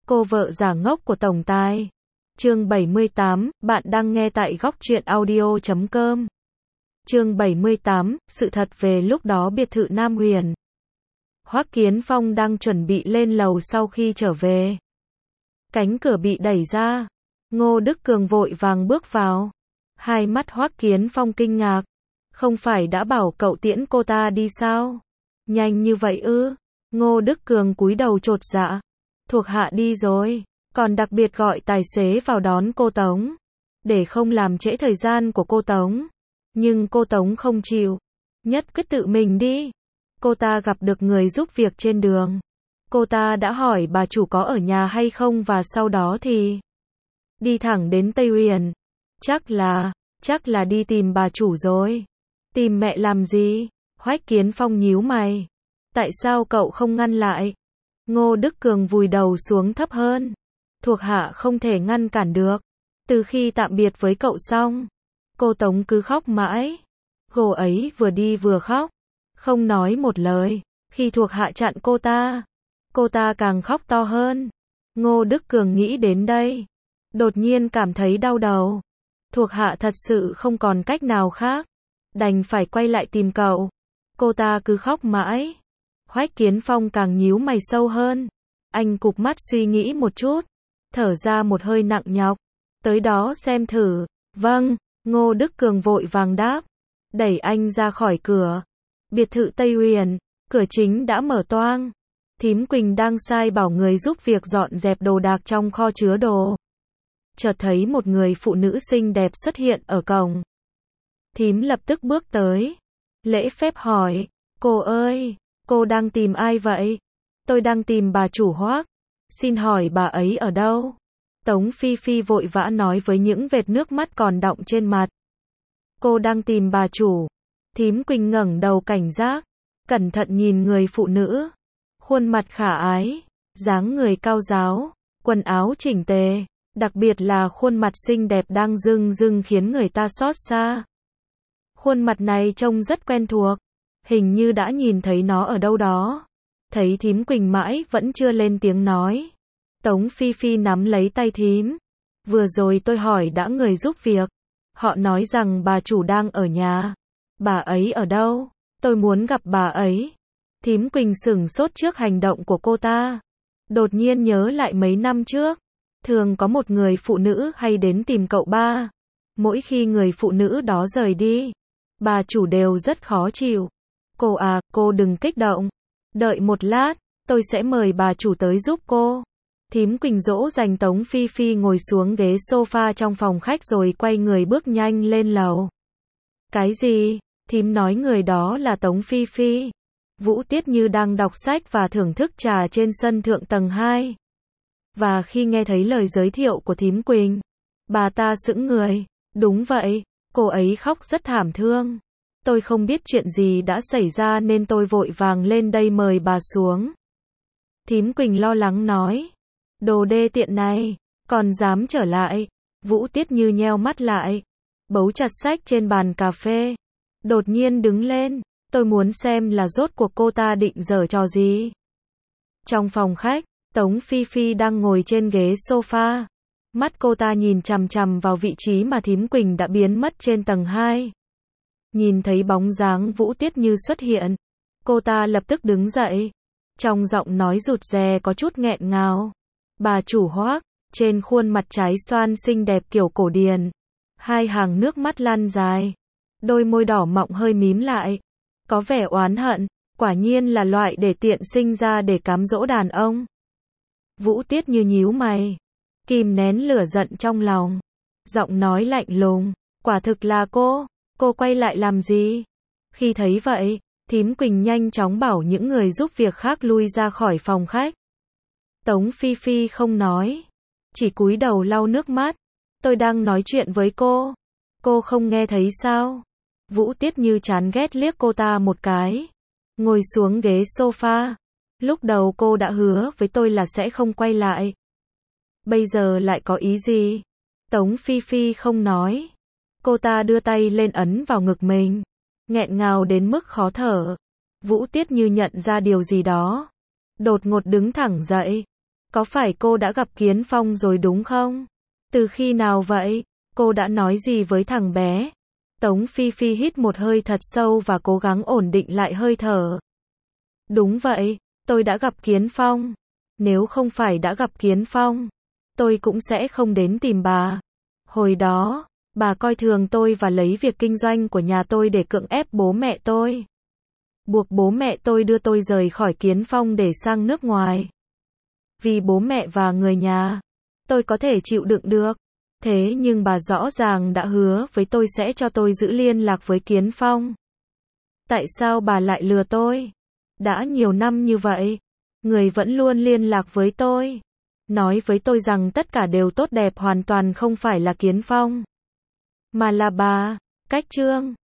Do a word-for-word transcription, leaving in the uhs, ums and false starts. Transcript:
Cô vợ giả ngốc của tổng tài. Chương bảy mươi tám, bạn đang nghe tại góc truyện audio chấm com. Chương bảy mươi tám, sự thật về lúc đó biệt thự Nam Huyền. Hoắc Kiến Phong đang chuẩn bị lên lầu sau khi trở về. Cánh cửa bị đẩy ra. Ngô Đức Cường vội vàng bước vào. Hai mắt Hoắc Kiến Phong kinh ngạc. Không phải đã bảo cậu tiễn cô ta đi sao? Nhanh như vậy ư? Ngô Đức Cường cúi đầu chột dạ. Thuộc hạ đi rồi, còn đặc biệt gọi tài xế vào đón cô Tống, để không làm trễ thời gian của cô Tống. Nhưng cô Tống không chịu, nhất quyết tự mình đi. Cô ta gặp được người giúp việc trên đường. Cô ta đã hỏi bà chủ có ở nhà hay không và sau đó thì đi thẳng đến Tây Huyền. Chắc là, chắc là đi tìm bà chủ rồi. Tìm mẹ làm gì? Hoắc Kiến Phong nhíu mày. Tại sao cậu không ngăn lại? Ngô Đức Cường vùi đầu xuống thấp hơn. Thuộc hạ không thể ngăn cản được. Từ khi tạm biệt với cậu xong, cô Tống cứ khóc mãi. Cô ấy vừa đi vừa khóc, không nói một lời. Khi thuộc hạ chặn cô ta, cô ta càng khóc to hơn. Ngô Đức Cường nghĩ đến đây, đột nhiên cảm thấy đau đầu. Thuộc hạ thật sự không còn cách nào khác, đành phải quay lại tìm cậu. Cô ta cứ khóc mãi. Hoắc Kiến Phong càng nhíu mày sâu hơn. Anh cụp mắt suy nghĩ một chút, thở ra một hơi nặng nhọc. Tới đó xem thử. Vâng, Ngô Đức Cường vội vàng đáp, đẩy anh ra khỏi cửa. Biệt thự Tây Huyền, cửa chính đã mở toang. Thím Quỳnh đang sai bảo người giúp việc dọn dẹp đồ đạc trong kho chứa đồ. Chợt thấy một người phụ nữ xinh đẹp xuất hiện ở cổng. Thím lập tức bước tới, lễ phép hỏi, cô ơi, cô đang tìm ai vậy? Tôi đang tìm bà chủ Hoắc. Xin hỏi bà ấy ở đâu? Tống Phi Phi vội vã nói với những vệt nước mắt còn đọng trên mặt. Cô đang tìm bà chủ. Thím Quỳnh ngẩng đầu cảnh giác, cẩn thận nhìn người phụ nữ. Khuôn mặt khả ái, dáng người cao ráo, quần áo chỉnh tề, đặc biệt là khuôn mặt xinh đẹp đang rưng rưng khiến người ta xót xa. Khuôn mặt này trông rất quen thuộc, hình như đã nhìn thấy nó ở đâu đó. Thấy thím Quỳnh mãi vẫn chưa lên tiếng nói, Tống Phi Phi nắm lấy tay thím. Vừa rồi tôi hỏi đã người giúp việc, họ nói rằng bà chủ đang ở nhà. Bà ấy ở đâu? Tôi muốn gặp bà ấy. Thím Quỳnh sửng sốt trước hành động của cô ta. Đột nhiên nhớ lại mấy năm trước, thường có một người phụ nữ hay đến tìm cậu ba. Mỗi khi người phụ nữ đó rời đi, bà chủ đều rất khó chịu. Cô à, cô đừng kích động. Đợi một lát, tôi sẽ mời bà chủ tới giúp cô. Thím Quỳnh dỗ dành Tống Phi Phi ngồi xuống ghế sofa trong phòng khách rồi quay người bước nhanh lên lầu. Cái gì? Thím nói người đó là Tống Phi Phi. Vũ Tiết Như đang đọc sách và thưởng thức trà trên sân thượng tầng hai. Và khi nghe thấy lời giới thiệu của thím Quỳnh, bà ta sững người. Đúng vậy, cô ấy khóc rất thảm thương. Tôi không biết chuyện gì đã xảy ra nên tôi vội vàng lên đây mời bà xuống. Thím Quỳnh lo lắng nói. Đồ đê tiện này, còn dám trở lại. Vũ Tiết Như nheo mắt lại, bấu chặt sách trên bàn cà phê. Đột nhiên đứng lên, tôi muốn xem là rốt cuộc cô ta định giở trò gì. Trong phòng khách, Tống Phi Phi đang ngồi trên ghế sofa. Mắt cô ta nhìn chằm chằm vào vị trí mà thím Quỳnh đã biến mất trên tầng hai. Nhìn thấy bóng dáng Vũ Tiết Như xuất hiện, cô ta lập tức đứng dậy. Trong giọng nói rụt rè có chút nghẹn ngào. Bà chủ Hoắc, trên khuôn mặt trái xoan xinh đẹp kiểu cổ điển. Hai hàng nước mắt lăn dài. Đôi môi đỏ mọng hơi mím lại. Có vẻ oán hận, quả nhiên là loại để tiện sinh ra để cám dỗ đàn ông. Vũ Tiết Như nhíu mày, kìm nén lửa giận trong lòng. Giọng nói lạnh lùng, quả thực là cô, cô quay lại làm gì? Khi thấy vậy, thím Quỳnh nhanh chóng bảo những người giúp việc khác lui ra khỏi phòng khách. Tống Phi Phi không nói, chỉ cúi đầu lau nước mắt. Tôi đang nói chuyện với cô, cô không nghe thấy sao? Vũ Tiết Như chán ghét liếc cô ta một cái, ngồi xuống ghế sofa. Lúc đầu cô đã hứa với tôi là sẽ không quay lại. Bây giờ lại có ý gì? Tống Phi Phi không nói. Cô ta đưa tay lên ấn vào ngực mình, nghẹn ngào đến mức khó thở. Vũ Tiết Như nhận ra điều gì đó, đột ngột đứng thẳng dậy. Có phải cô đã gặp Kiến Phong rồi đúng không? Từ khi nào vậy? Cô đã nói gì với thằng bé? Tống Phi Phi hít một hơi thật sâu và cố gắng ổn định lại hơi thở. Đúng vậy, tôi đã gặp Kiến Phong. Nếu không phải đã gặp Kiến Phong, tôi cũng sẽ không đến tìm bà. Hồi đó, bà coi thường tôi và lấy việc kinh doanh của nhà tôi để cưỡng ép bố mẹ tôi. Buộc bố mẹ tôi đưa tôi rời khỏi Kiến Phong để sang nước ngoài. Vì bố mẹ và người nhà, tôi có thể chịu đựng được. Thế nhưng bà rõ ràng đã hứa với tôi sẽ cho tôi giữ liên lạc với Kiến Phong. Tại sao bà lại lừa tôi? Đã nhiều năm như vậy, người vẫn luôn liên lạc với tôi. Nói với tôi rằng tất cả đều tốt đẹp hoàn toàn không phải là Kiến Phong, mà là bà. Cách Trương